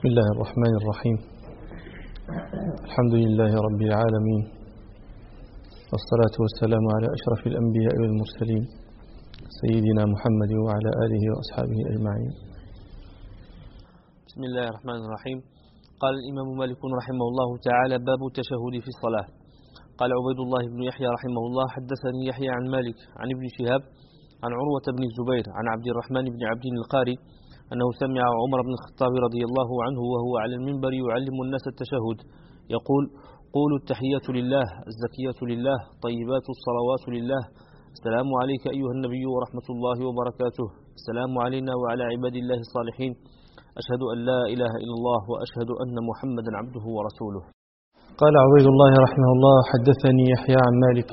بسم الله الرحمن الرحيم. الحمد لله رب العالمين، والصلاة والسلام على أشرف الأنبياء والمرسلين سيدنا محمد وعلى آله وأصحابه أجمعين. بسم الله الرحمن الرحيم. قال الإمام مالك رحمه الله تعالى: باب التشهد في الصلاة. قال عبيد الله بن يحيى رحمه الله: حدثني يحيى عن مالك عن ابن شهاب عن عروة بن الزبير عن عبد الرحمن بن عبد القاري أنه سمع عمر بن الخطاب رضي الله عنه وهو على المنبر يعلم الناس التشهد يقول: قولوا التحيات لله، الزكيات لله، طيبات الصلوات لله، السلام عليك أيها النبي ورحمة الله وبركاته، السلام علينا وعلى عباد الله الصالحين، أشهد أن لا إله إلا الله وأشهد أن محمدا عبده ورسوله. قال عبيد الله رحمه الله: حدثني يحيى عن مالك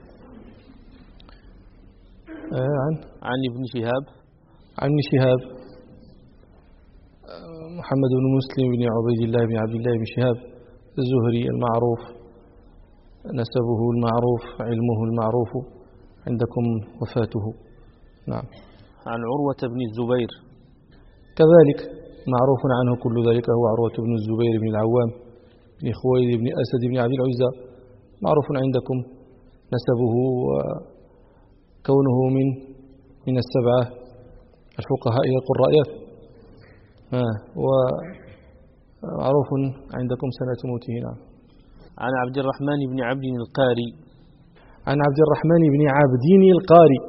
عن ابن شهاب عن شهاب محمد بن مسلم بن عبيد الله بن عبد الله بن شهاب الزهري المعروف، نسبه المعروف، علمه المعروف، عندكم وفاته. نعم. عن عروة بن الزبير كذلك معروف عنه كل ذلك، هو عروة بن الزبير بن العوام بن خويلد بن أسد بن عبد العزى، معروف عندكم نسبه وكونه من السبعة الفقهاء القراء، ومعروف عندكم سنة موته. نعم. عن عبد الرحمن بن عبد القاري عن عبد الرحمن بن عبد القاري،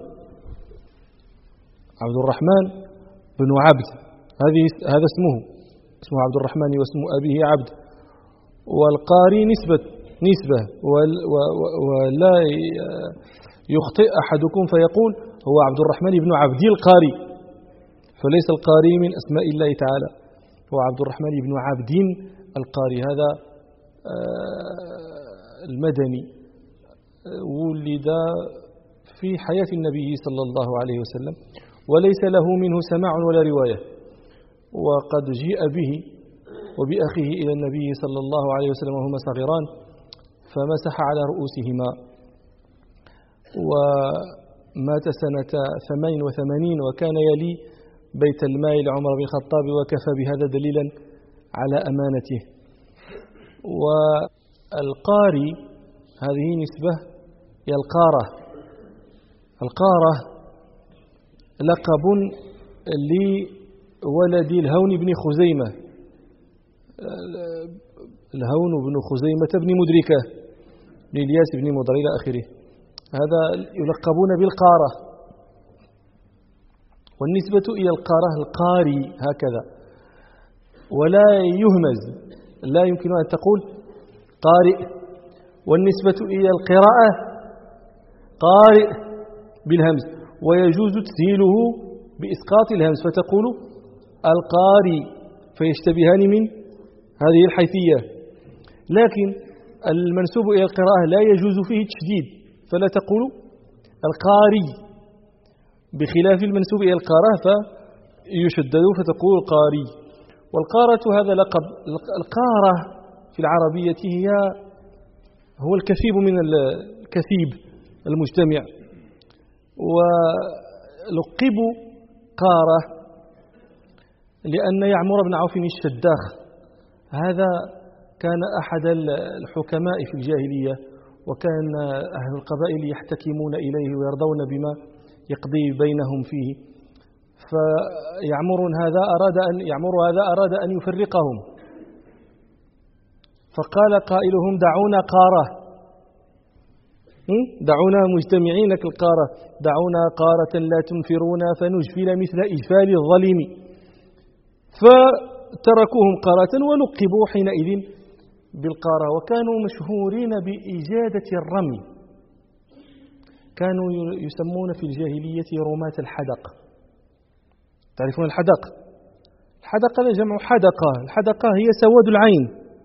عبد الرحمن بن عبد، هذا اسمه عبد الرحمن واسم أبيه عبد، والقاري نسبة ولا يخطئ أحدكم فيقول هو عبد الرحمن بن عبد القاري، فليس القاري من أسماء الله تعالى، هو عبد الرحمن بن عبد القاري. هذا المدني ولد في حياة النبي صلى الله عليه وسلم، وليس له منه سماع ولا رواية، وقد جيء به وبأخيه إلى النبي صلى الله عليه وسلم وهما صغيران فمسح على رؤوسهما، ومات سنة 88 وكان يلي بيت المال لعمر بن الخطاب، وكفى بهذا دليلا على أمانته. والقاري هذه نسبة إلى القارة. القارة لقب لولد الهون بن خزيمة، الهون بن خزيمة بن مدركة بن الياس بن مضر إلى آخره، هذا يلقبون بالقارة. والنسبة إلى القارة القاري هكذا، ولا يهمز، لا يمكن أن تقول قارئ. والنسبة إلى القراءة قارئ بالهمز، ويجوز تسهيله بإسقاط الهمز فتقول القاري، فيشتبهان من هذه الحيثية. لكن المنسوب إلى القراءة لا يجوز فيه التشديد، فلا تقول القاري، بخلاف المنسوب إلى القارة فيشدد فتقول القاري. والقارة هذا لقب. القارة في العربية هو الكثيب من الكثيب المجتمع، ولقبوا قارة لأن يعمر بن عوف الشداخ هذا كان أحد الحكماء في الجاهلية، وكان أهل القبائل يحتكمون إليه ويرضون بما يقضي بينهم فيه، فيعمر هذا أراد أن يفرقهم، فقال قائلهم دعونا قارة، دعونا مجتمعين كالقارة، دعونا قارة لا تنفرونا فنجفل مثل إجفال الظلم، فتركوهم قارة ولقبوا حينئذ بالقارة. وكانوا مشهورين بإجادة الرمي، كانوا يسمون في الجاهلية رماة الحدق. تعرفون الحدق؟ الحدق هذا جمع حدقة، الحدقة هي سواد العين،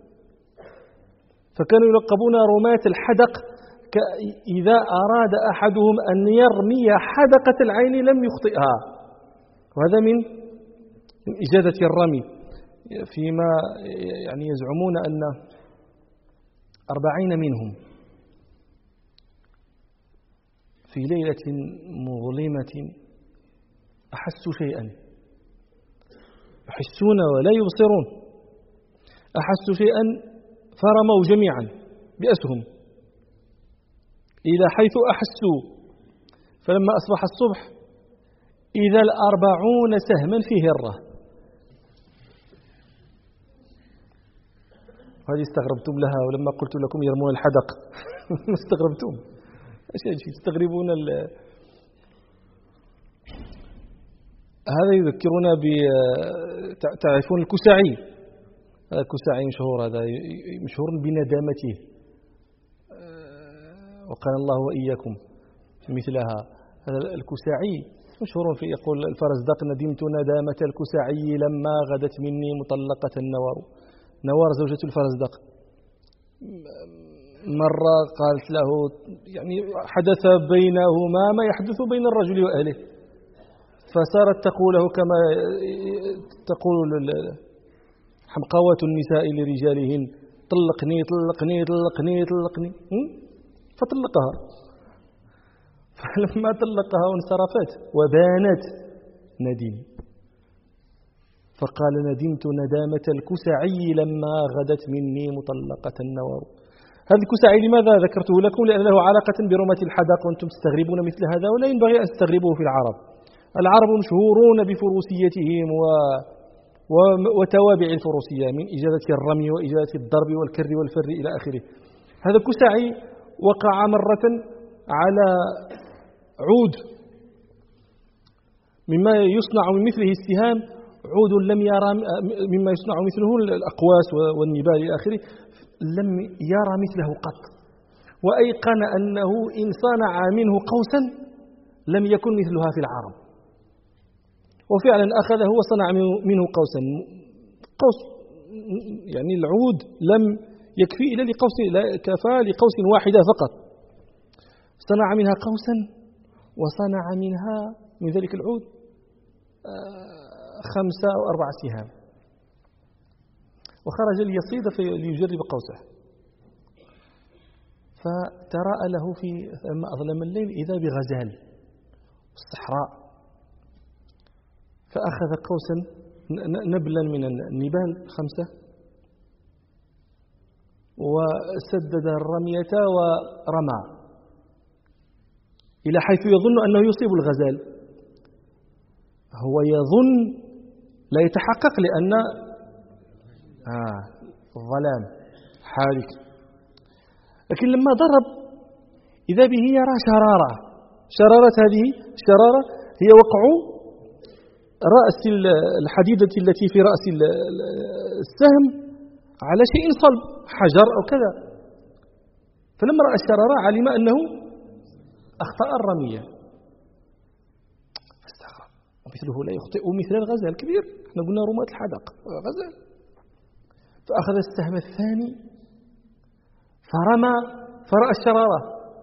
فكانوا يلقبون رماة الحدق، إذا أراد أحدهم أن يرمي حدقة العين لم يخطئها، وهذا من إجادة الرمي. فيما يعني يزعمون أن 40 منهم في ليلة مظلمة أحسوا شيئا، يحسون ولا يبصرون، أحسوا شيئا فرموا جميعا بأسهم إلى حيث أحسوا، فلما أصبح الصبح إذا 40 سهما في هرة. هذه استغربتم لها، ولما قلت لكم يرمون الحدق استغربتم. أشياء تستغربون هذا يذكرنا تعرفون الكساعي. الكساعي مشهور، هذا مشهور بندامته، وقال الله وإياكم مثلها. هذا الكساعي مشهور في يقول الفرزدق: ندمت ندامة الكساعي لما غدت مني مطلقة النوار. نوار زوجة الفرزدق مرة قالت له، يعني حدث بينهما ما يحدث بين الرجل وأهله، فصارت تقوله كما تقول حمقوات النساء لرجالهن: طلقني طلقني طلقني طلقني، فطلقها. فلما طلقها وانصرفت وبانت ندم، فقال: ندمت ندامة الكسعي لما غدت مني مطلقة النوار. هذا الكسعي لماذا ذكرته لكم؟ لأن له علاقة برمة الحدق، وأنتم تستغربون مثل هذا ولا ينبغي أن تستغربوه في العرب. العرب مشهورون بفروسيتهم وتوابع الفروسية، من إجازة الرمي وإجازة الضرب والكر والفر إلى آخره. هذا الكسعي وقع مرة على عود مما يصنع من مثله السهام، عود لم يرى مما يصنع مثله الأقواس والنبال إلى آخره، لم يرى مثله قط، وأيقن أنه إن صنع منه قوسا لم يكن مثلها في العرب. وفعلا أخذه وصنع منه قوسا، قوس يعني العود لم يكفي إلا لقوس، كفى لقوس واحدة فقط. صنع منها قوسا، وصنع منها من ذلك العود 5 أو 4 سهام، وخرج ليصيد ليجرب قوسه. فتراءى له لما أظلم الليل إذا بغزال الصحراء، فأخذ قوسا نبلا من النبال 5 وسدد الرمية ورمى إلى حيث يظن أنه يصيب الغزال. هو يظن، لا يتحقق لأن الظلام حالك، لكن لما ضرب إذا به يرى شرارة. هذه الشرارة هي وقع رأس الحديدة التي في رأس السهم على شيء صلب، حجر أو كذا. فلما رأى الشرارة علم أنه أخطأ الرمية، فاستغرب، ومثله لا يخطئ مثل الغزال الكبير، احنا قلنا رماة الحدق غزال. فأخذ السهم الثاني فرمى فرأى الشرارة،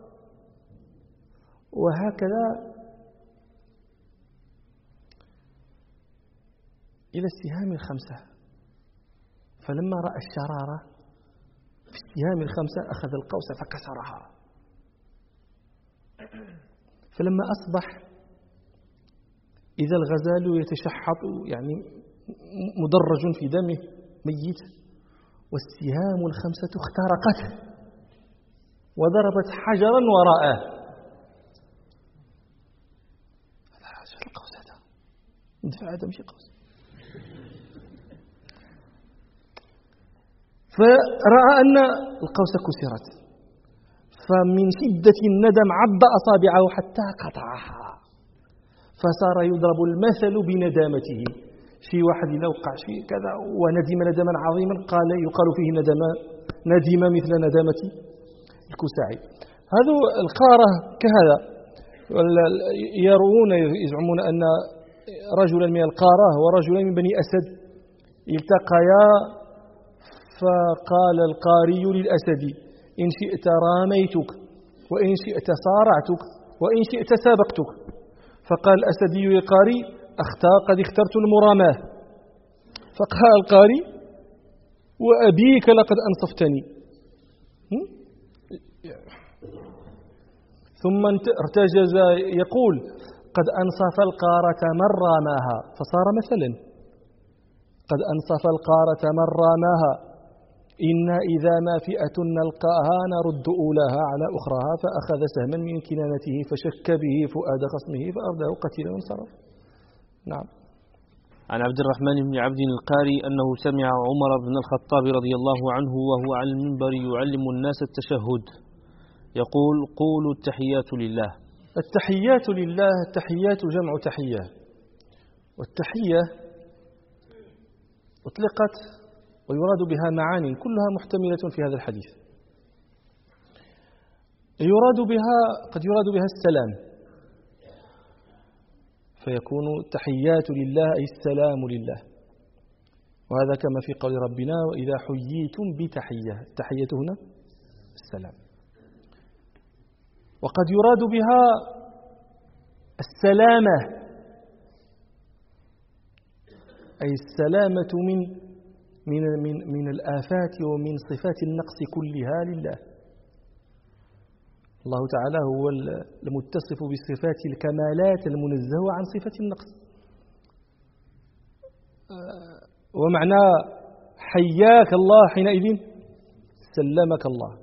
وهكذا إلى السهام 5. فلما رأى الشرارة في السهام 5 أخذ القوس فكسرها. فلما أصبح إذا الغزال يتشحط، يعني مدرج في دمه ميت، والسهام 5 اخترقته وضربت حجرا وراءه. هذا القوس، هذا ندفع، هذا مش قوس. فرأى أن القوس كسرت، فمن شدة الندم عض أصابعه حتى قطعها، فصار يضرب المثل بندامته. شي واحد إذا وقع شيء كذا وندم ندما عظيما يقال فيه ندم مثل ندامة الكساعي. هذا القارة كهذا، يروون يزعمون أن رجلا من القارة ورجلا من بني أسد التقيا، فقال القاري للأسد: إن شئت راميتك، وإن شئت صارعتك، وإن شئت سابقتك. فقال الأسدي للقاري: قد اخترت المراماة. فقال القاري: وأبيك لقد أنصفتني. ثم ارتجز يقول: قد أنصف القارة من راماها، فصار مثلا: قد أنصف القارة من راماها إنا إذا ما فئة نلقاها نرد أولاها على أخراها فأخذ سهما من كنانته فشك به فؤاد خصمه فأرده قتيلا وانصرف. نعم. عن عبد الرحمن بن عبد القاري أنه سمع عمر بن الخطاب رضي الله عنه وهو على المنبر يعلم الناس التشهد يقول قولوا التحيات لله. التحيات لله، التحيات جمع تحية، والتحية أطلقت ويراد بها معاني كلها محتملة في هذا الحديث. قد يراد بها السلام، فيكون التحيات لله أي السلام لله، وهذا كما في قول ربنا وإذا حييتم بتحية، التحية هنا السلام. وقد يراد بها السلامة أي السلامة من الآفات ومن صفات النقص كلها لله. الله تعالى هو المتصف بصفات الكمالات المنزه عن صفة النقص. ومعنى حياك الله حينئذ سلمك الله.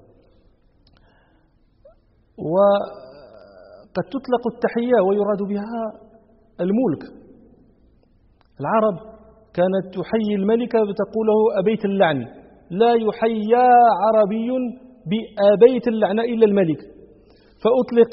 وقد تطلق التحية ويراد بها الملك. العرب كانت تحيي الملك بتقول له أبيت اللعن، لا يحيى عربي بأبيت اللعن إلا الملك، فأطلق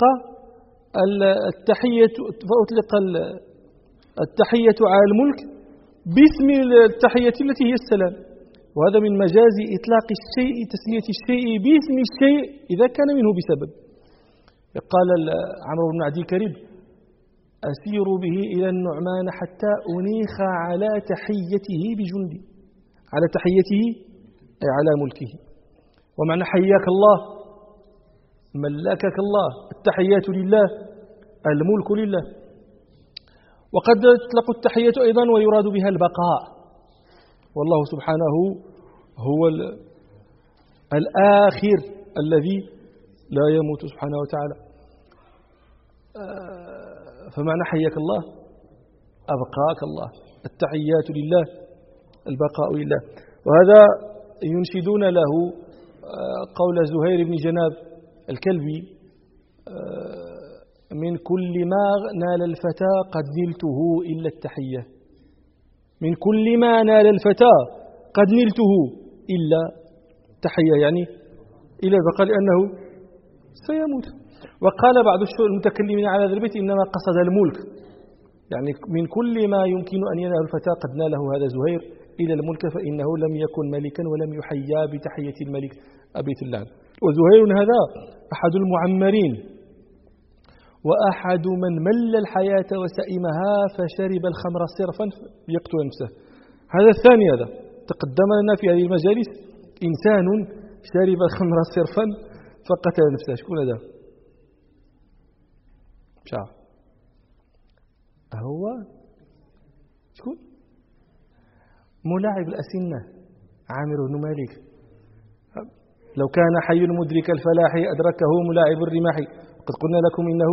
التحية على الملك باسم التحية التي هي السلام، وهذا من مجاز إطلاق الشيء تسمية الشيء باسم الشيء إذا كان منه بسبب. قال عمرو بن عدي كريب أسير به إلى النعمان حتى أنيخ على تحيته بجندي، على تحيته أي على ملكه. ومعنى حياك الله ملكك الله، التحيات لله الملك لله. وقد تطلق التحية أيضا ويراد بها البقاء، والله سبحانه هو الآخر الذي لا يموت سبحانه وتعالى. فمعنى حياك الله أبقاك الله، التحيات لله البقاء لله. وهذا ينشدون له قول زهير بن جناب الكلبي من كل ما نال الفتى قد نلته إلا التحية، من كل ما نال الفتى قد نلته إلا التحية، يعني إلى البقاء لأنه سيموت. وقال بعض المتكلمين على هذا البيت إنما قصد الملك، يعني من كل ما يمكن أن ينال الفتى قد ناله هذا زهير إلى الملك، فإنه لم يكن ملكا ولم يحيا بتحية الملك أبيت اللعن. وزهير هذا أحد المعمرين وأحد من مل الحياة وسئمها فشرب الخمر صرفا يقتل نفسه. هذا الثاني، هذا تقدم لنا في هذه المجالس إنسان شرب الخمر صرفا فقتل نفسه. شكون هذا؟ شعر هو شكون؟ ملاعب الأسنة عامر بن مالك. لو كان حي مدرك الفلاح أدركه ملاعب الرماح، قد قلنا لكم إنه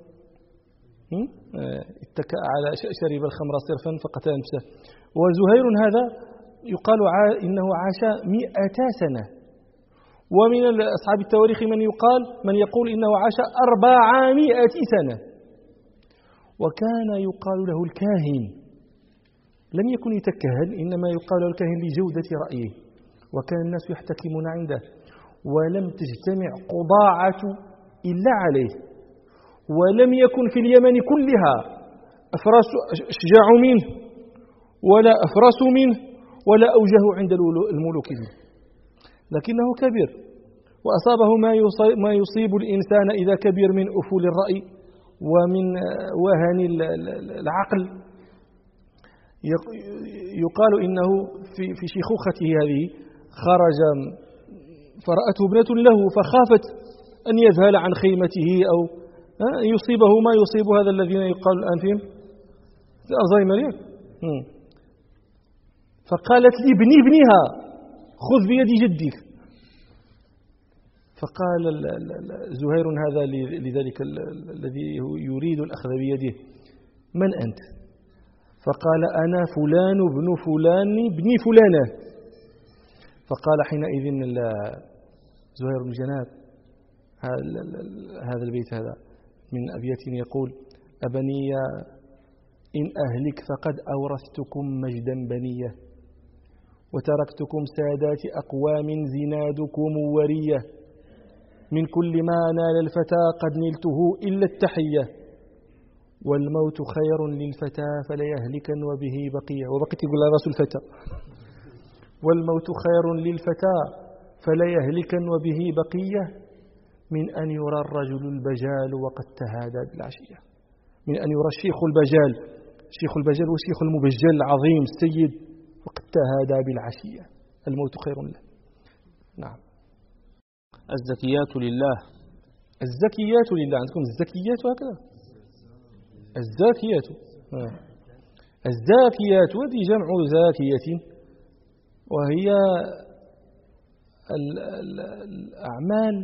اتكأ على شرب الخمر صرفا فقتل نفسه. وزهير هذا يقال إنه عاش 100 سنة، ومن أصحاب التواريخ من يقول إنه عاش 400 سنة. وكان يقال له الكاهن، لم يكن يتكهن، إنما يقال له الكاهن لجودة رأيه، وكان الناس يحتكمون عنده، ولم تجتمع قضاعة إلا عليه، ولم يكن في اليمن كلها أفراس أشجع منه ولا أفرس منه ولا أوجه عند الملوك منه، لكنه كبير وأصابه ما يصيب الإنسان إذا كبر من أفول الرأي ومن وهن العقل. يقال إنه في شيخوخته هذه خرج فرأته ابنة له فخافت أن يذهل عن خيمته أو يصيبه ما يصيب هذا الذين يقال الآن فيهم الزهايمر. فقالت لي ابنها خذ بيد جدك. فقال زهير هذا لذلك الذي يريد الأخذ بيده من أنت؟ فقال أنا فلان ابن فلان ابن فلانة. فقال حينئذ زهير بن جناب هذا البيت هذا من أبيات يقول: أبني إن أهلك فقد أورثتكم مجدا بنية، وتركتكم سادات أقوام زنادكم ورية، من كل ما نال الفتى قد نلته إلا التحية، والموت خير للفتى فليهلكا وبه بقية. وبقيت يقول رأس الفتى: والموت خير للفتى فليهلكا وبه بقية، من أن يرى الرجل البجال وقد تهادى بالعشية. من أن يرى الشيخ البجال، الشيخ البجال والشيخ المبجل العظيم السيد وقد تهادى بالعشية، الموت خير له. نعم. الزكيات لله. الزكيات لله. عندكم الزكيات هكذا؟ الزاكيات. الزاكيات وهذه جمع زاكية، وهي الأعمال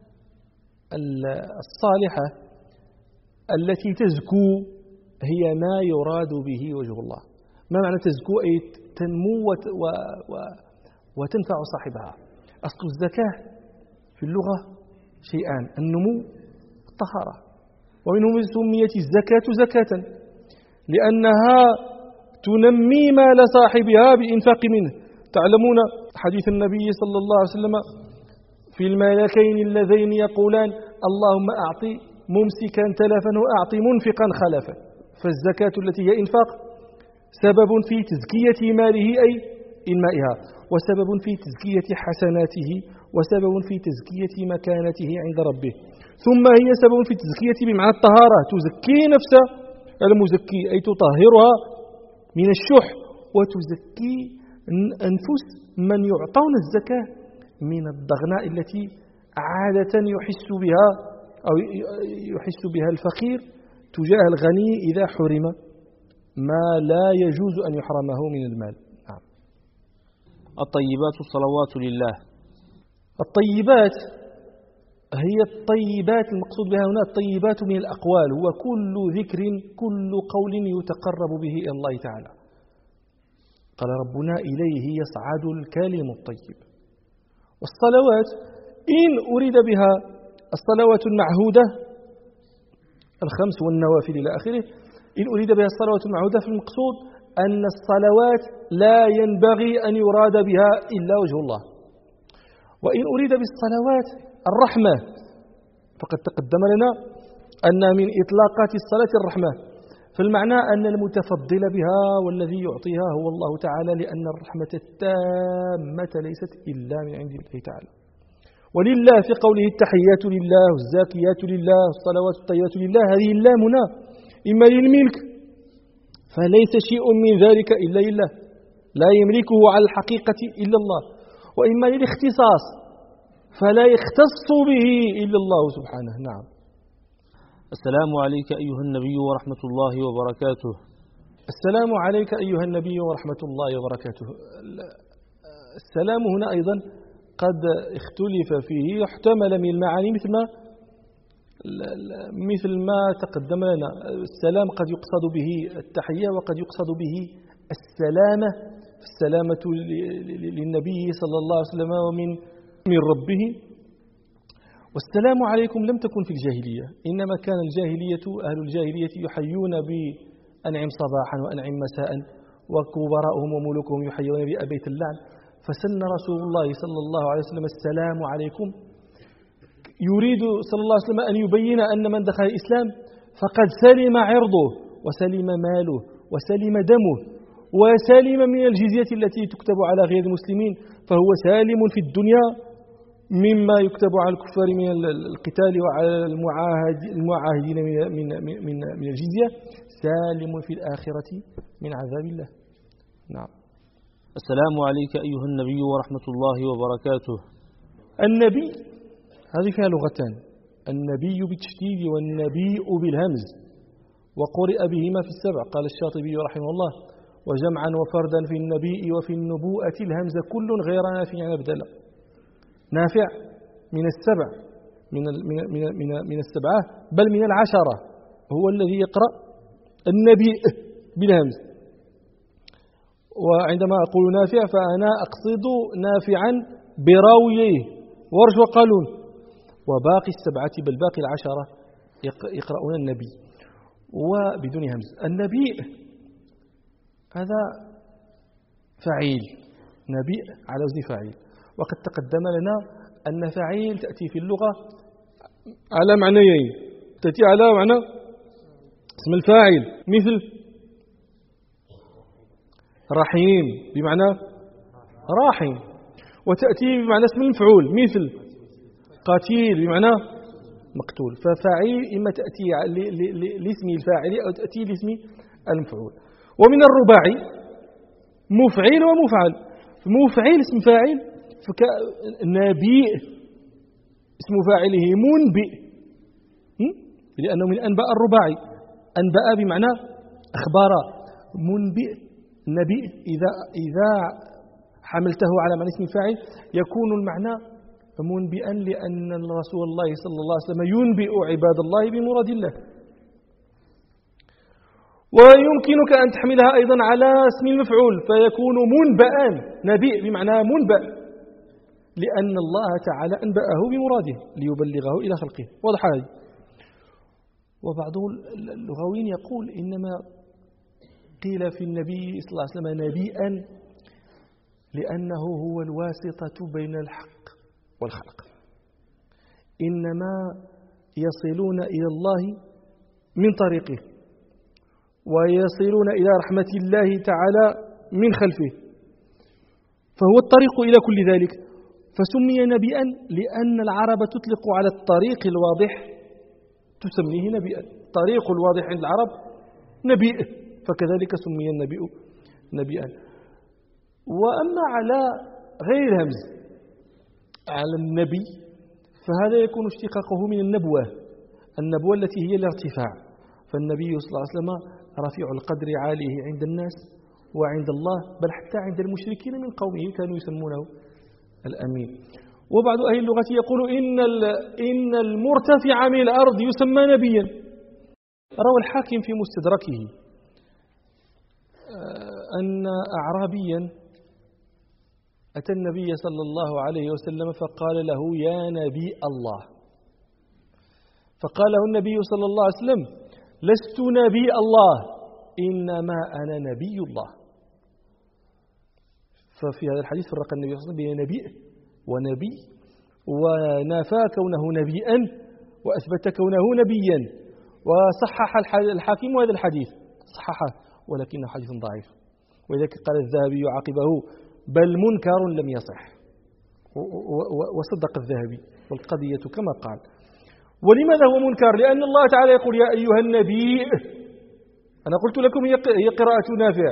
الصالحة التي تزكو، هي ما يراد به وجه الله. ما معنى تزكو؟ أي تنمو وتنفع صاحبها. أصل الزكاة في اللغة شيئان: النمو والطهارة. ومنهم سميت الزكاة زكاة لأنها تنمي مال صاحبها بإنفاق منه. تعلمون حديث النبي صلى الله عليه وسلم في الملكين اللذين يقولان: اللهم أعطي ممسكا تلفا وأعطي منفقا خلفا. فالزكاة التي هي إنفاق سبب في تزكية ماله أي إنمائها، وسبب في تزكية حسناته، وسبب في تزكية مكانته عند ربه. ثم هي سبب في تزكية بمعنى الطهارة، تزكي نفس المزكي أي تطهرها من الشح، وتزكي أنفس من يعطون الزكاة من الضغناء التي عادة يحس بها أو يحس بها الفقير تجاه الغني إذا حرم ما لا يجوز أن يحرمه من المال. نعم. الطيبات الصلوات لله. الطيبات هي الطيبات، المقصود بها هنا الطيبات من الأقوال، هو كل ذكر كل قول يتقرب به إلى الله تعالى. قال ربنا: إليه يصعد الكلم الطيب. والصلوات إن أريد بها الصلوات المعهودة الخمس والنوافل إلى آخره، إن أريد بها الصلوات المعهودة فالمقصود أن الصلوات لا ينبغي أن يراد بها إلا وجه الله. وإن أريد بالصلوات الرحمة فقد تقدم لنا أن من إطلاقات الصلاة الرحمة، فالمعنى أن المتفضل بها والذي يعطيها هو الله تعالى، لأن الرحمة التامة ليست إلا من عند الله تعالى. ولله في قوله التحيات لله والزاكيات لله والصلوات الطيبات لله، هذه اللام هنا إما للملك فليس شيء من ذلك إلا لله، لا يملكه على الحقيقة إلا الله، وإما للاختصاص فلا يختص به إلا الله سبحانه. نعم. السلام عليك أيها النبي ورحمة الله وبركاته. السلام عليك أيها النبي ورحمة الله وبركاته. السلام هنا أيضا قد اختلف فيه، يحتمل من المعاني مثل ما تقدم لنا. السلام قد يقصد به التحية وقد يقصد به السلامة، السلامة للنبي صلى الله عليه وسلم ومن ربه. والسلام عليكم لم تكن في الجاهلية، إنما كان أهل الجاهلية يحيون بأنعم صباحا وأنعم مساء، وكبراءهم وملوكهم يحيون بأبيت اللعن. فسن رسول الله صلى الله عليه وسلم السلام عليكم، يريد صلى الله عليه وسلم أن يبين أن من دخل الإسلام فقد سلم عرضه وسلم ماله وسلم دمه وسلم من الجزية التي تكتب على غير المسلمين، فهو سالم في الدنيا مما يكتب على الكفار من القتال وعلى المعاهدين من الجزية، سالم في الآخرة من عذاب الله. نعم. السلام عليك أيها النبي ورحمة الله وبركاته. النبي هذه فيها لغتان: النبي بالتشديد والنبيء بالهمز، وقرئ بهما في السبع. قال الشاطبي رحمه الله: وجمعا وفردا في النبيء وفي النبوءة الهمز كل غير نافع أبدل. نافع من السبع من السبعة بل من العشرة هو الذي يقرأ النبي بالهمز. وعندما أقول نافع فأنا أقصد نافعا براويه ورش وقالون، وباقي السبعة بل باقي العشرة يقرؤون النبي وبدون همز. النبي هذا فعيل، نبي على وزن فاعل، وقد تقدم لنا أن فعيل تأتي في اللغة على معنيين، تأتي على معنى اسم الفاعل مثل رحيم بمعنى راحم، وتأتي بمعنى اسم المفعول مثل قتيل بمعنى مقتول. ففاعل إما تأتي لاسم الفاعل أو تأتي لاسم المفعول. ومن الرباعي مفعيل ومفعل. مفعيل اسم فاعل، نبيء اسم فاعله منبئ، لأنه من أنباء الرباعي، أنباء بمعنى أخبار، منبئ نبيء إذا حملته على معنى اسم فاعل يكون المعنى منبئا، لأن رسول الله صلى الله عليه وسلم ينبئ عباد الله بمراد الله. ويمكنك أن تحملها أيضا على اسم المفعول فيكون منبئا، نبيء بمعنى منبأ، لأن الله تعالى أنبأه بمراده ليبلغه إلى خلقه. واضح هذه. وبعض اللغويين يقول إنما قيل في النبي صلى الله عليه وسلم نبيئا لأنه هو الواسطة بين الحق والخلق، إنما يصلون إلى الله من طريقه ويصلون إلى رحمة الله تعالى من خلفه، فهو الطريق إلى كل ذلك. فسمي نبيئا لأن العرب تطلق على الطريق الواضح تسميه نبيئا، طريق الواضح عند العرب نبيء، فكذلك سمي النبي نبيئا. وأما على غير الهمز على النبي فهذا يكون اشتقاقه من النبوة، النبوة التي هي الارتفاع. فالنبي صلى الله عليه وسلم رفيع القدر عاليه عند الناس وعند الله، بل حتى عند المشركين من قومه كانوا يسمونه الأمين. وبعض أهل اللغة يقول إن المرتفع من الأرض يسمى نبيا. روى الحاكم في مستدركه أن أعرابيا أتى النبي صلى الله عليه وسلم فقال له يا نبي الله، فقال له النبي صلى الله عليه وسلم لست نبي الله إنما أنا نبي الله. ففي هذا الحديث فرق النبي صلى الله عليه وسلم بين نبي ونبي، ونفى كونه نبيا وأثبت كونه نبيا، وصحح الحاكم هذا الحديث، صححه ولكنه حديث ضعيف. ولذلك قال الذهبي عقبه بل منكر لم يصح، وصدق الذهبي والقضية كما قال. ولماذا هو منكر؟ لأن الله تعالى يقول يا أيها النبي، أنا قلت لكم هي قراءة نافع.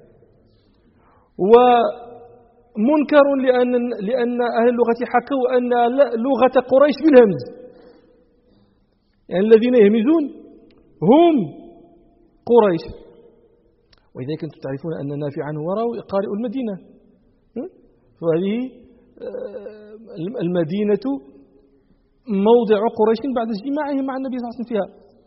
ومنكر لأن أهل اللغة حكوا أن لغة قريش بالهمز، يعني الذين يهمزون هم قريش. وإذا كنتم تعرفون أن نافعا هو قارئ المدينة، فهذه المدينة موضع قريش بعد اجتماعهم مع النبي صلى الله عليه وسلم فيها،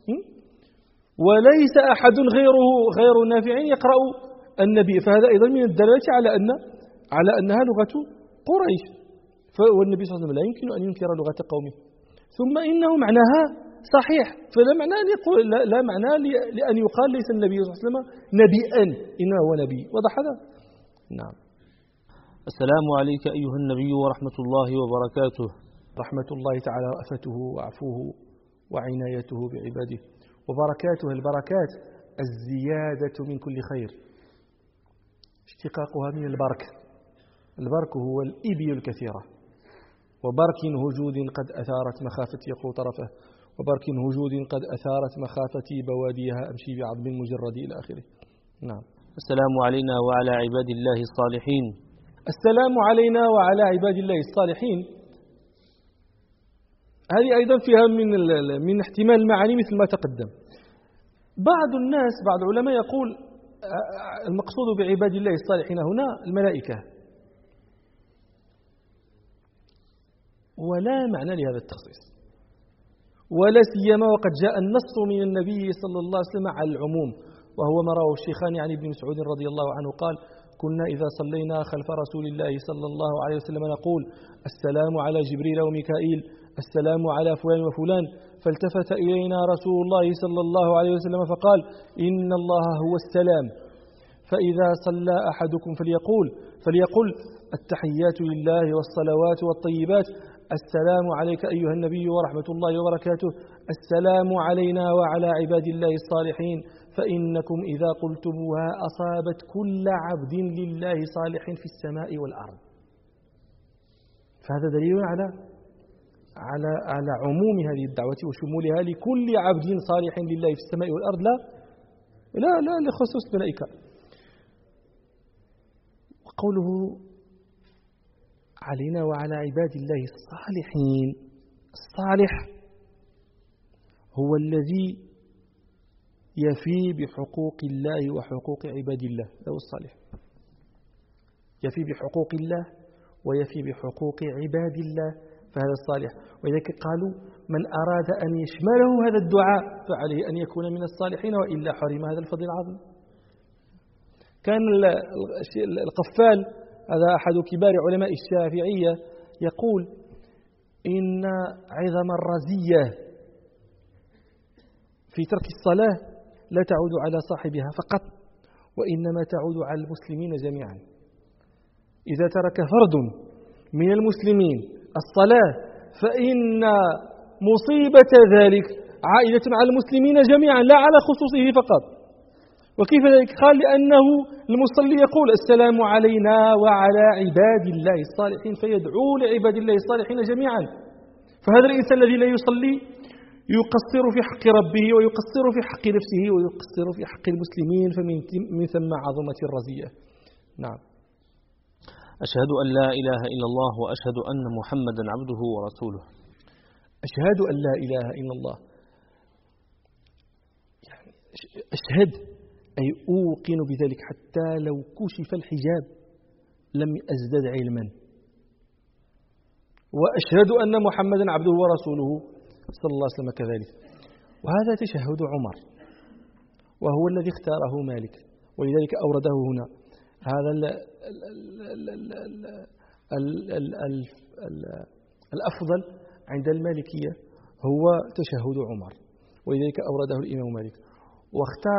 وليس أحد غير نافع يقرأ النبي، فهذا أيضا من الدلالة على أنها لغة قريش، والنبي صلى الله عليه وسلم لا يمكن أن ينكر لغة قومه. ثم إنه معناها صحيح، فلا معنى لا معنى لأن يقال ليس النبي صلى الله عليه وسلم نبيا، إنما هو نبي. وضح هذا؟ نعم. السلام عليك أيها النبي ورحمة الله وبركاته. رحمة الله تعالى رأفته وعفوه وعنايته بعباده، وبركاته البركات الزيادة من كل خير، اشتقاقها من البرك. البرك هو الإبل الكثيرة، وبرك هجود قد أثارت مخافتي يقول طرفه، وبرك هجود قد أثارت مخافتي بواديها أمشي بعظم مجرد إلى آخره. نعم. السلام علينا وعلى عباد الله الصالحين. السلام علينا وعلى عباد الله الصالحين، هذه أيضا فيها من احتمال المعاني مثل ما تقدم. بعض الناس، بعض العلماء يقول المقصود بعباد الله الصالحين هنا الملائكة، ولا معنى لهذا التخصيص، ولا سيما وقد جاء النص من النبي صلى الله عليه وسلم على العموم، وهو ما رواه الشيخان عن ابن مسعود رضي الله عنه قال كنا إذا صلينا خلف رسول الله صلى الله عليه وسلم نقول السلام على جبريل وميكائيل، السلام على فلان وفلان. فالتفت إلينا رسول الله صلى الله عليه وسلم فقال إن الله هو السلام، فإذا صلى أحدكم فليقول التحيات لله والصلوات والطيبات، السلام عليك أيها النبي ورحمة الله وبركاته، السلام علينا وعلى عباد الله الصالحين، فإنكم إذا قلتموها أصابت كل عبد لله صالح في السماء والأرض. فهذا دليل على عموم هذه الدعوة وشمولها لكل عبد صالح لله في السماء والأرض، لا لخصوص الملائكة. وقوله علينا وعلى عباد الله الصالحين، الصالح هو الذي يفي بحقوق الله وحقوق عباد الله، له الصالح يفي بحقوق الله ويفي بحقوق عباد الله، فهذا الصالح. ولذلك قالوا من أراد أن يشمله هذا الدعاء فعليه أن يكون من الصالحين، وإلا حرم هذا الفضل العظيم. كان القفال هذا أحد كبار علماء الشافعية يقول إن عظم الرزية في ترك الصلاة لا تعود على صاحبها فقط، وإنما تعود على المسلمين جميعا. إذا ترك فرد من المسلمين الصلاة فإن مصيبة ذلك عائدة على المسلمين جميعا لا على خصوصه فقط. وكيف ذلك؟ قال لأنه المصلي يقول السلام علينا وعلى عباد الله الصالحين، فيدعو لعباد الله الصالحين جميعا. فهذا الإنسان الذي لا يصلي يقصر في حق ربه ويقصر في حق نفسه ويقصر في حق المسلمين، فمن ثم عظمة الرزية. نعم. أشهد أن لا إله إلا الله وأشهد أن محمدا عبده ورسوله. أشهد أن لا إله إلا الله، يعني أشهد أي أوقن بذلك حتى لو كشف الحجاب لم أزدد علما. وأشهد أن محمدا عبده ورسوله صلى الله عليه وسلم كذلك. وهذا تشهد عمر، وهو الذي اختاره مالك، ولذلك أورده هنا. هذا الأفضل عند المالكية هو تشهد عمر، ولذلك أورده الإمام مالك. واختار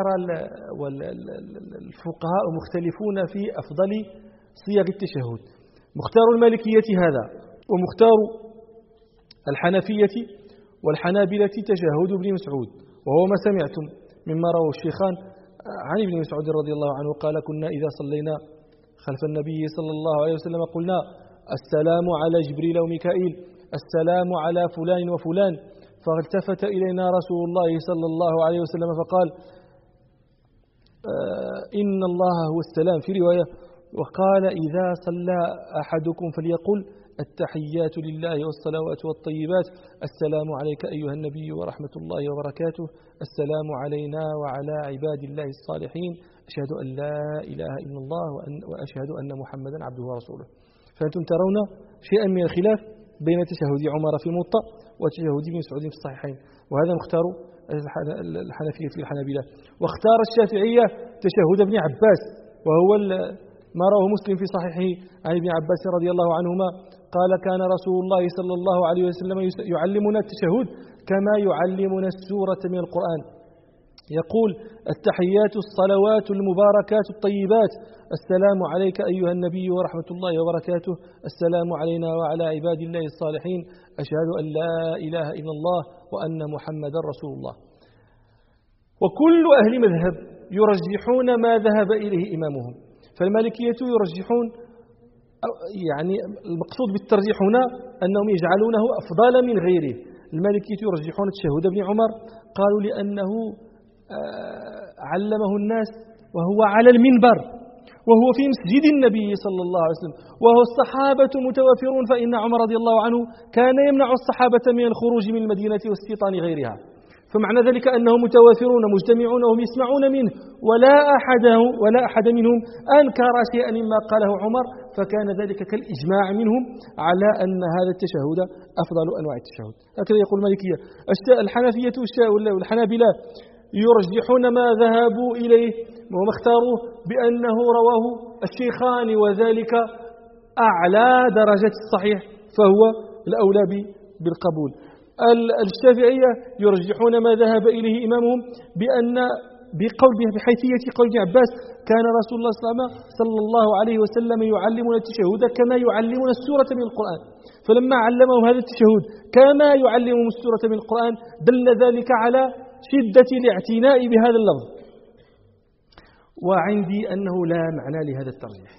الفقهاء مختلفون في أفضل صيغ التشهد. مختار المالكية هذا، ومختار الحنفية والحنابلة تشهد ابن مسعود، وهو ما سمعتم مما رواه الشيخان عن ابن مسعود رضي الله عنه قال كنا إذا صلينا خلف النبي صلى الله عليه وسلم قلنا السلام على جبريل وميكائيل، السلام على فلان وفلان. فالتفت إلينا رسول الله صلى الله عليه وسلم فقال إن الله هو السلام في رواية، وقال إذا صلى أحدكم فليقل التحيات لله والصلوات والطيبات، السلام عليك أيها النبي ورحمة الله وبركاته، السلام علينا وعلى عباد الله الصالحين، أشهد أن لا إله إلا الله وأشهد أن محمدا عبده ورسوله. فأنتم ترون شيئا من الخلاف بين تشهد عمر في الموطأ وتشهد ابن مسعود في الصحيحين، وهذا مختار الحنفية في الحنابلة. واختار الشافعية تشهد ابن عباس، وهو ما رواه مسلم في صحيحه عن ابن عباس رضي الله عنهما قال كان رسول الله صلى الله عليه وسلم يعلمنا التشهد كما يعلمنا السورة من القرآن، يقول التحيات الصلوات المباركات الطيبات، السلام عليك أيها النبي ورحمة الله وبركاته، السلام علينا وعلى عباد الله الصالحين، أشهد أن لا إله إلا الله وأن محمدا رسول الله. وكل أهل مذهب يرجحون ما ذهب إليه إمامهم. فالمالكية يرجحون، يعني المقصود بالترجيح هنا أنهم يجعلونه أفضل من غيره. المالكية يرجحون تشهد ابن عمر، قالوا لأنه علمه الناس وهو على المنبر وهو في مسجد النبي صلى الله عليه وسلم، وهو الصحابة متوافرون، فإن عمر رضي الله عنه كان يمنع الصحابة من الخروج من المدينة واستيطان غيرها. فمعنى ذلك أنهم متوافرون مجتمعون وهم يسمعون منه، ولا أحد منهم أنكر شيئا مما قاله عمر، فكان ذلك كالإجماع منهم على أن هذا التشهد أفضل أنواع التشهد. هكذا يقول المالكية. الحنفية والحنابلة يرجحون ما ذهبوا إليه وما اختاروه بأنه رواه الشيخان وذلك أعلى درجة الصحيح فهو الأولى بالقبول. الشافعية يرجحون ما ذهب إليه إمامهم بأن بحيثية قول ابن عباس كان رسول الله صلى الله عليه وسلم يعلمنا التشهد كما يعلمنا السورة من القرآن، فلما علمهم هذا التشهد كما يعلمهم السورة من القرآن دل ذلك على شدة الاعتناء بهذا اللفظ. وعندي أنه لا معنى لهذا الترجيح،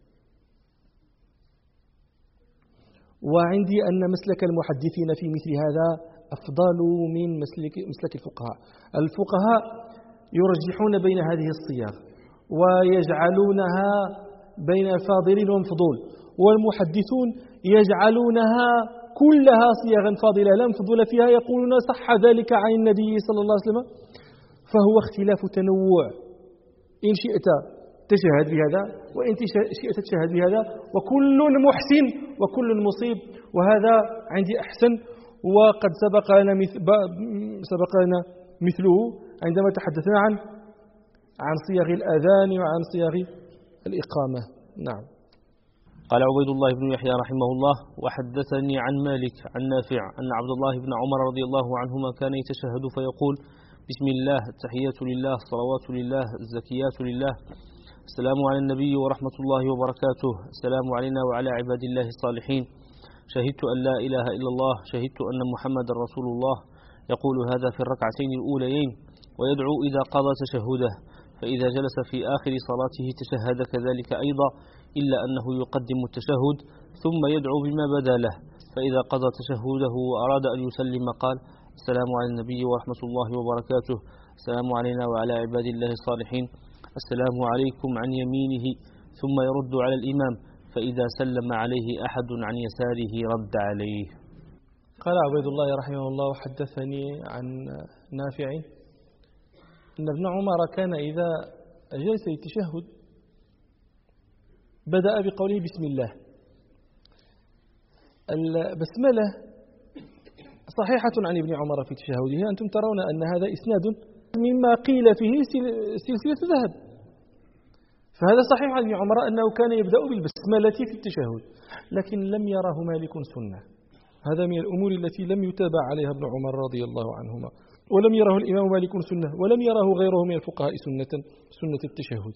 وعندي أن مسلك المحدثين في مثل هذا أفضل من مسلك الفقهاء يرجحون بين هذه الصيغ ويجعلونها بين فاضل ومفضول، والمحدثون يجعلونها كلها صيغا فاضلة لا مفضول فيها، يقولون صح ذلك عن النبي صلى الله عليه وسلم. فهو اختلاف تنوع، إن شئت تشهد بهذا وإن شئت تشهد بهذا، وكل محسن وكل مصيب، وهذا عندي أحسن. وقد سبق لنا مثله عندما تحدثنا عن صيغ الأذان وعن صيغ الإقامة. نعم. قال عبيد الله بن يحيى رحمه الله: وحدثني عن مالك عن نافع أن عبد الله بن عمر رضي الله عنهما كان يتشهد فيقول: بسم الله، التحيات لله، الصلوات لله، الزكيات لله، السلام على النبي ورحمة الله وبركاته، السلام علينا وعلى عباد الله الصالحين، شهدت أن لا إله إلا الله، شهدت أن محمد رسول الله. يقول هذا في الركعتين الأوليين، ويدعو إذا قضى تشهده، فإذا جلس في آخر صلاته تشهد كذلك أيضا، إلا أنه يقدم التشهد ثم يدعو بما بدا له، فإذا قضى تشهده وأراد أن يسلم قال: السلام على النبي ورحمة الله وبركاته، السلام علينا وعلى عباد الله الصالحين، السلام عليكم عن يمينه، ثم يرد على الإمام، فإذا سلم عليه أحد عن يساره رد عليه. قال عبيد الله رحمه الله: حدثني عن نافع أن ابن عمر كان إذا جلس للتشهد بدأ بقوله بسم الله. البسملة صحيحة عن ابن عمر في تشهده، أنتم ترون أن هذا إسناد مما قيل فيه سلسلة ذهب، فهذا صحيح عن ابن عمر أنه كان يبدأ بالبسملة في التشهد، لكن لم يره مالك سنة. هذا من الأمور التي لم يتابع عليها ابن عمر رضي الله عنهما، ولم يره الإمام مالك سنة، ولم يره غيره من الفقهاء سنة التشهد،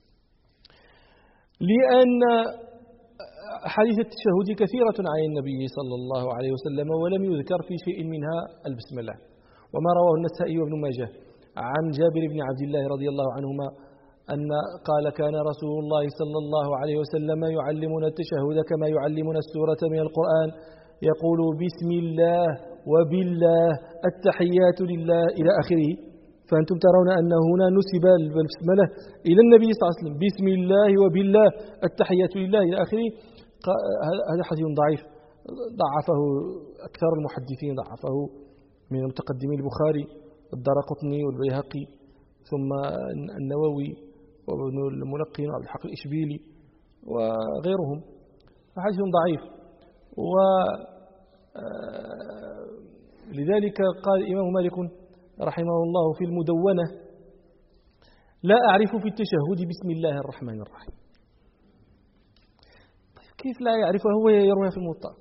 لأن أحاديث التشهد كثيرة عن النبي صلى الله عليه وسلم ولم يذكر في شيء منها البسملة. وما رواه النسائي وابن ماجه عن جابر بن عبد الله رضي الله عنهما أن قال: كان رسول الله صلى الله عليه وسلم يعلمنا التشهد كما يعلمنا السورة من القرآن، يقول: بسم الله وبالله، التحيات لله، إلى آخره. فأنتم ترون أن هنا نسب البسملة إلى النبي صلى الله عليه وسلم: بسم الله وبالله، التحيات لله، إلى آخره. هذا حديث ضعيف، ضعفه أكثر المحدثين، ضعفه من المتقدمين البخاري والدارقطني والبيهقي ثم النووي وابن الملقن وعبد الحق الإشبيلي وغيرهم، حديث ضعيف. ولذلك قال الإمام مالك رحمه الله في المدونة: لا أعرف في التشهد بسم الله الرحمن الرحيم. طيب كيف لا يعرفه هو يرويها في الموطأ؟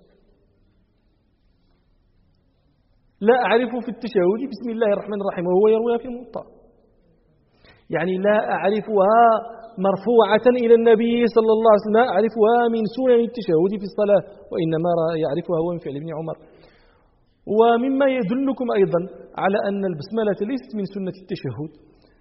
لا أعرف في التشهد بسم الله الرحمن الرحيم وهو يرويها في الموطأ، يعني لا أعرفها مرفوعة إلى النبي صلى الله عليه وسلم، أعرفها من سنن التشهد في الصلاة، وإنما يعرفها هو من فعل ابن عمر. ومما يدلكم أيضا على أن البسملة ليست من سنة التشهد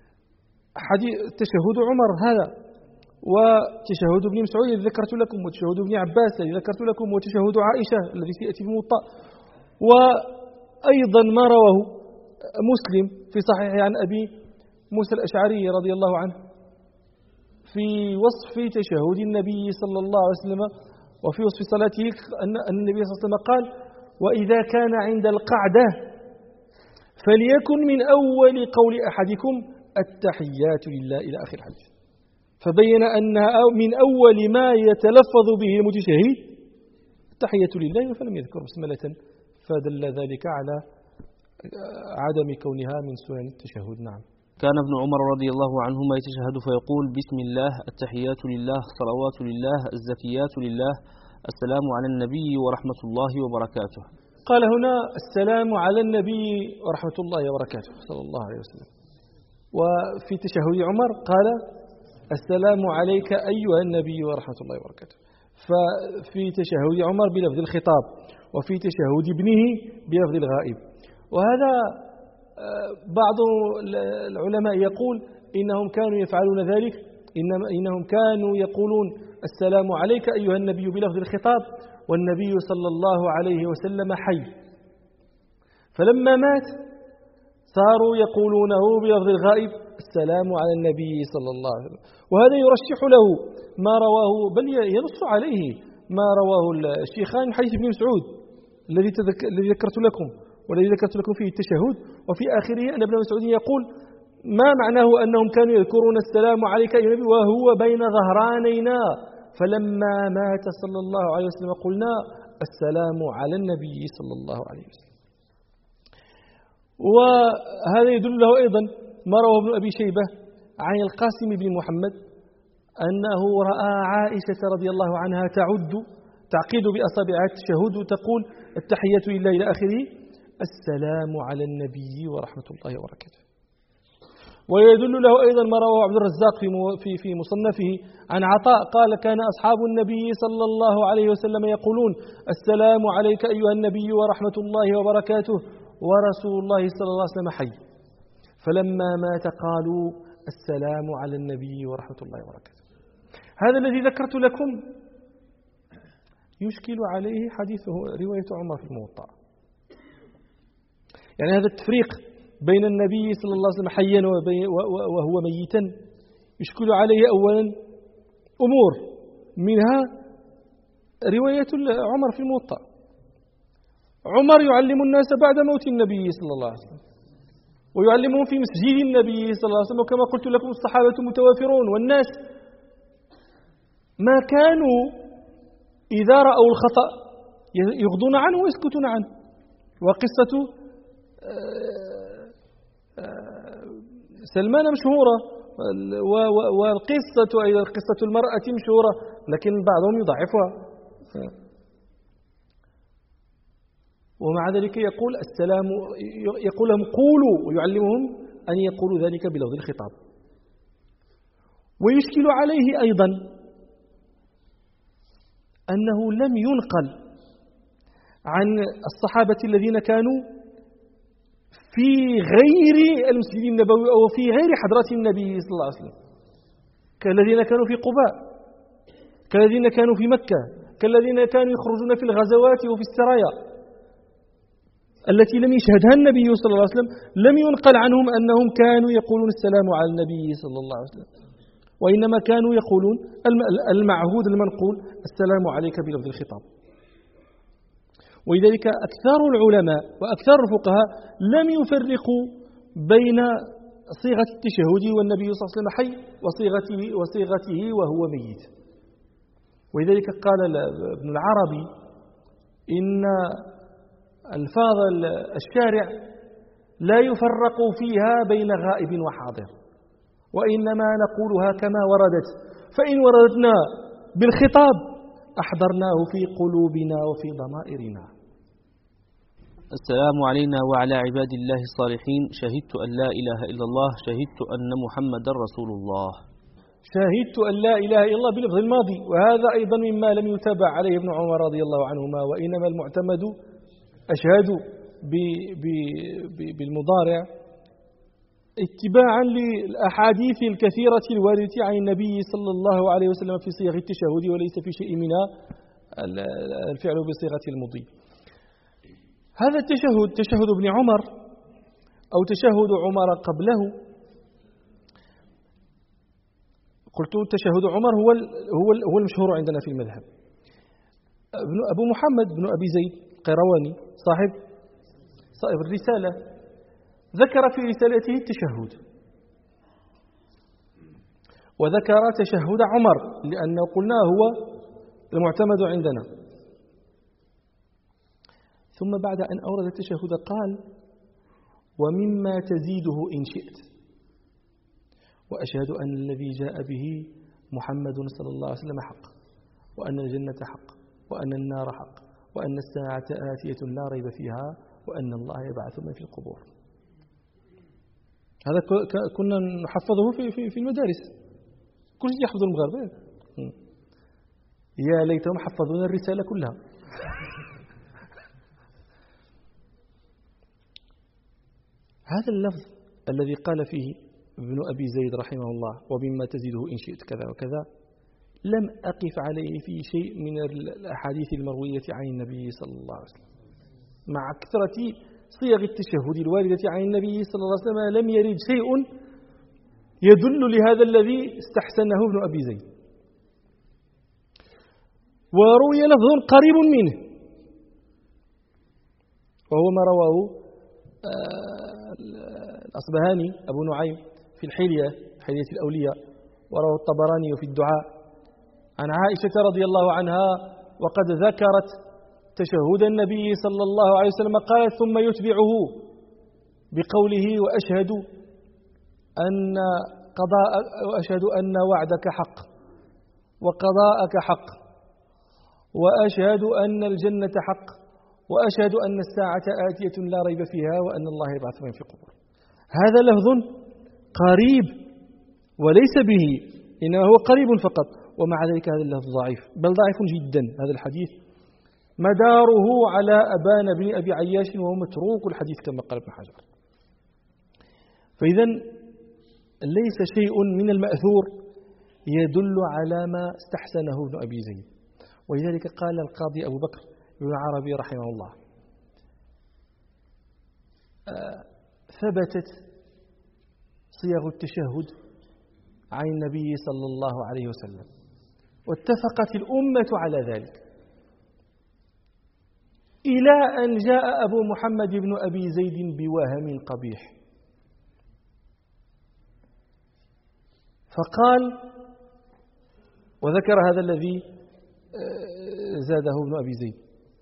تشهد عمر هذا، وتشهد ابن مسعود الذي ذكرت لكم، وتشهد ابن عباس الذي ذكرت لكم، وتشهد عائشة الذي سيأتي في الموطأ. وأيضا ما رواه مسلم في صحيح عن أبي موسى الأشعري رضي الله عنه في وصف تشهد النبي صلى الله عليه وسلم وفي وصف صلاته، أن النبي صلى الله عليه وسلم قال: وإذا كان عند القعدة فليكن من أول قول أحدكم التحيات لله، إلى آخر الحديث. فبين أنها من أول ما يتلفظ به المتشهد التحيات لله، فلم يذكر بسملة، فدل ذلك على عدم كونها من سنن التشهد. نعم. كان ابن عمر رضي الله عنهما يتشهد فيقول بسم الله التحيات لله الصلوات لله الزكيات لله السلام على النبي ورحمة الله وبركاته. قال هنا السلام على النبي ورحمة الله وبركاته صلى الله عليه وسلم. وفي تشهد عمر قال السلام عليك أيها النبي ورحمة الله وبركاته. ففي تشهد عمر بلفظ الخطاب، وفي تشهد ابنه بلفظ الغائب. وهذا بعض العلماء يقول إنهم كانوا يفعلون ذلك، إنهم كانوا يقولون السلام عليك أيها النبي بلفظ الخطاب والنبي صلى الله عليه وسلم حي، فلما مات صاروا يقولونه بلفظ الغائب السلام على النبي صلى الله عليه وسلم. وهذا يرشح له ما رواه، بل ينص عليه ما رواه الشيخان من حديث ابن مسعود الذي ذكرت لكم، والذي ذكرت لكم فيه التشهد، وفي آخره أن ابن مسعود يقول ما معناه أنهم كانوا يذكرون السلام عليك أيها النبي وهو بين ظهرانينا، فلما مات صلى الله عليه وسلم قلنا السلام على النبي صلى الله عليه وسلم. وهذا يدل له أيضا ما رواه ابن أبي شيبة عن القاسم بن محمد أنه رأى عائشة رضي الله عنها تعقيد بأصابعها التشهد وتقول التحية لله إلى آخره السلام على النبي ورحمة الله وبركاته. ويدل له أيضا ما رواه عبد الرزاق في مصنفه عن عطاء قال كان أصحاب النبي صلى الله عليه وسلم يقولون السلام عليك أيها النبي ورحمة الله وبركاته ورسول الله صلى الله عليه وسلم حي، فلما مات قالوا السلام على النبي ورحمة الله وبركاته. هذا الذي ذكرت لكم يشكل عليه حديثه رواية عمر في الموطأ، يعني هذا التفريق بين النبي صلى الله عليه وسلم حيا وهو ميتا يشكل عليه أولا أمور، منها رواية عمر في الموطأ. عمر يعلم الناس بعد موت النبي صلى الله عليه وسلم، ويعلمهم في مسجد النبي صلى الله عليه وسلم، وكما قلت لكم الصحابة متوافرون، والناس ما كانوا إذا رأوا الخطأ يغضون عنه ويسكتون عنه. وقصة سلمان مشهورة، والقصة أيضا قصة المرأة مشهورة، لكن بعضهم يضعفها، ومع ذلك يقول السلام، يقول لهم قولوا، ويعلمهم أن يقولوا ذلك بلفظ الخطاب. ويشكل عليه أيضا أنه لم ينقل عن الصحابة الذين كانوا في غير المسجد النبوي أو في غير حضرة النبي صلى الله عليه وسلم، كالذين كانوا في قباء، كالذين كانوا في مكة، كالذين كانوا يخرجون في الغزوات وفي السرايا التي لم يشهدها النبي صلى الله عليه وسلم. لم ينقل عنهم أنهم كانوا يقولون السلام على النبي صلى الله عليه وسلم، وإنما كانوا يقولون المعهود المنقول السلام عليك بلفظ الخطاب. ولذلك أكثر العلماء وأكثر الفقهاء لم يفرقوا بين صيغة التشهد والنبي صلى الله عليه وسلم حي وصيغته وهو ميت. ولذلك قال ابن العربي إن ألفاظ الشارع لا يفرق فيها بين غائب وحاضر، وإنما نقولها كما وردت، فإن وردنا بالخطاب أحضرناه في قلوبنا وفي ضمائرنا. السلام علينا وعلى عباد الله الصالحين، شهدت أن لا إله إلا الله، شهدت أن محمدا رسول الله. شهدت أن لا إله إلا الله بلفظ الماضي، وهذا أيضا مما لم يتبع عليه ابن عمر رضي الله عنهما، وإنما المعتمد أشهد بالمضارع اتباعا للأحاديث الكثيرة الواردة عن النبي صلى الله عليه وسلم في صيغ التشهد، وليس في شيء منها الفعل بصيغة المضي. هذا التشهد تشهد ابن عمر أو تشهد عمر قبله، قلت تشهد عمر هو المشهور عندنا في المذهب. أبو محمد بن أبي زيد القيرواني صاحب الرسالة ذكر في رسالته التشهد، وذكر تشهد عمر لأنه قلنا هو المعتمد عندنا. ثم بعد أن أورد التشهد قال ومما تزيده إن شئت، وأشهد أن الذي جاء به محمد صلى الله عليه وسلم حق، وأن الجنة حق، وأن النار حق، وأن الساعة آتية لا ريب فيها، وأن الله يبعث من في القبور. هذا كنا نحفظه في المدارس، كل شيء يحفظ المغاربة. يا ليتهم حفظونا الرسالة كلها. هذا اللفظ الذي قال فيه ابن أبي زيد رحمه الله ومما تزيده إن شئت كذا وكذا، لم أقف عليه في شيء من الأحاديث المروية عن النبي صلى الله عليه وسلم. مع كثرة صيغ التشهد الواردة عن النبي صلى الله عليه وسلم لم يرد شيء يدل لهذا الذي استحسنه ابن أبي زيد. وروي لفظ قريب منه، وهو ما رواه الأصبهاني أبو نعيم في حلية الأولياء، ورواه الطبراني في الدعاء عن عائشة رضي الله عنها، وقد ذكرت تشهد النبي صلى الله عليه وسلم، قالت: ثم يتبعه بقوله: وأشهد أن وعدك حق، وقضاءك حق، وأشهد أن الجنة حق، وأشهد أن الساعة آتية لا ريب فيها، وأن الله يبعث من في القبور. هذا لفظ قريب وليس به، إنما هو قريب فقط، ومع ذلك هذا اللفظ ضعيف، بل ضعيف جدا. هذا الحديث مداره على أبان بن أبي عياش، وهو متروك الحديث كما قال ابن حجر. فإذا ليس شيء من المأثور يدل على ما استحسنه ابن أبي زيد. ولذلك قال القاضي أبو بكر بن عربي رحمه الله: ثبتت صيغ التشهد عن النبي صلى الله عليه وسلم، واتفقت الأمة على ذلك، إلى أن جاء أبو محمد بن أبي زيد بوهم قبيح، فقال، وذكر هذا الذي زاده ابن أبي زيد،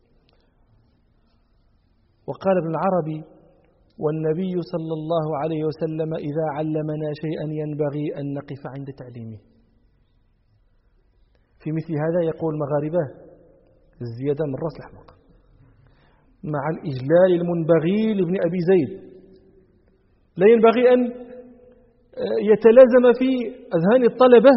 وقال ابن العربي: والنبي صلى الله عليه وسلم إذا علمنا شيئا ينبغي أن نقف عند تعليمه. في مثل هذا يقول المغاربة: الزيادة من رأس الحمق، مع الإجلال المنبغي لابن أبي زيد. لا ينبغي أن يتلازم في أذهان الطلبة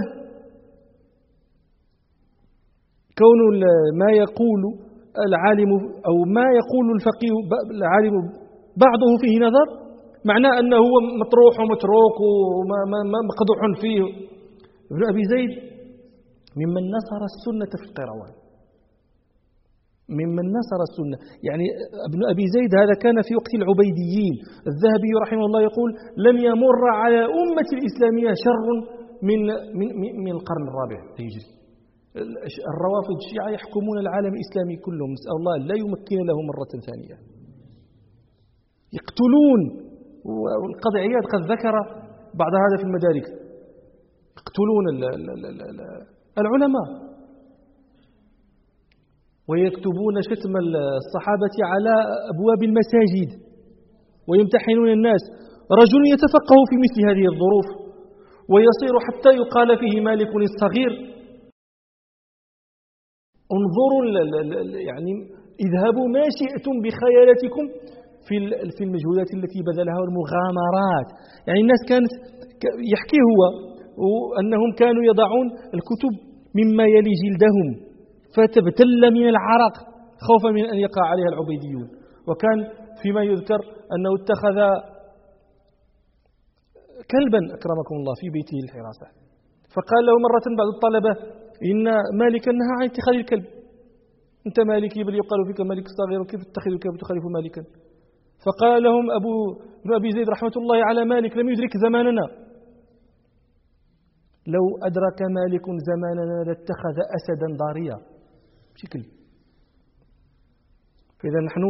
كون ما يقول العالم أو ما يقول الفقيه العالم بعضه فيه نظر، معناه أنه هو مطروح ومتروك ومقدوح فيه. ابن أبي زيد ممن نصر السنة في القيروان، ممن نصر السنة. يعني ابن أبي زيد هذا كان في وقت العبيديين. الذهبي رحمه الله يقول: لم يمر على أمة الإسلامية شر من القرن الرابع الهجري. الروافض الشيعة يحكمون العالم الإسلامي كلهم، نسأل الله لا يمكن لهم مرة ثانية، يقتلون. والقاضي عياض قد ذكر بعض هذا في المدارك، يقتلون العلماء، ويكتبون شتم الصحابة على أبواب المساجد، ويمتحنون الناس. رجل يتفقه في مثل هذه الظروف ويصير حتى يقال فيه مالك الصغير. انظروا، يعني اذهبوا ما شئتم بخيالاتكم في المجهودات التي بذلها والمغامرات. يعني الناس كانت يحكي هو أنهم كانوا يضعون الكتب مما يلي جلدهم فتبتل من العرق خوفا من أن يقع عليها العبيديون. وكان فيما يذكر أنه اتخذ كلبا أكرمكم الله في بيته الحراسة، فقال له مرة بعض الطلبة: إن مالكا نهى عن اتخاذ الكلب، أنت مالكي بل يقال فيك مالك صغير، كيف تتخذ الكلب تخالف مالكا؟ فقال لهم ابن أبي زيد رحمة الله على مالك: لم يدرك زماننا، لو أدرك مالك زماننا لاتخذ أسدا ضاريا بشكل. فإذا نحن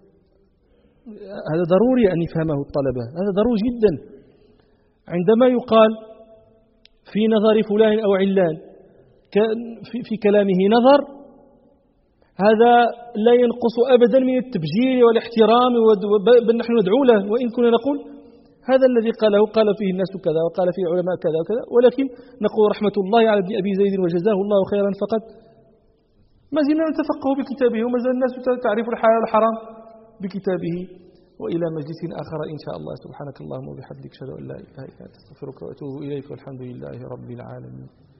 هذا ضروري أن يفهمه الطلبة، هذا ضروري جدا. عندما يقال في نظر فلان أو علان في كلامه نظر، هذا لا ينقص أبدا من التبجيل والاحترام، بل نحن ندعو له. وإن كنا نقول هذا الذي قاله قال فيه الناس كذا وقال فيه علماء كذا وكذا، ولكن نقول رحمة الله على ابن أبي زيد وجزاه الله خيرا فقط. ما زلنا نتفقه بكتابه وما زال الناس تعرف الحلال والحرام بكتابه. وإلى مجلس آخر إن شاء الله. سبحانك اللهم وبحمدك أشهد أن لا إله إلا أنت أستغفرك وأتوب إليك والحمد لله رب العالمين.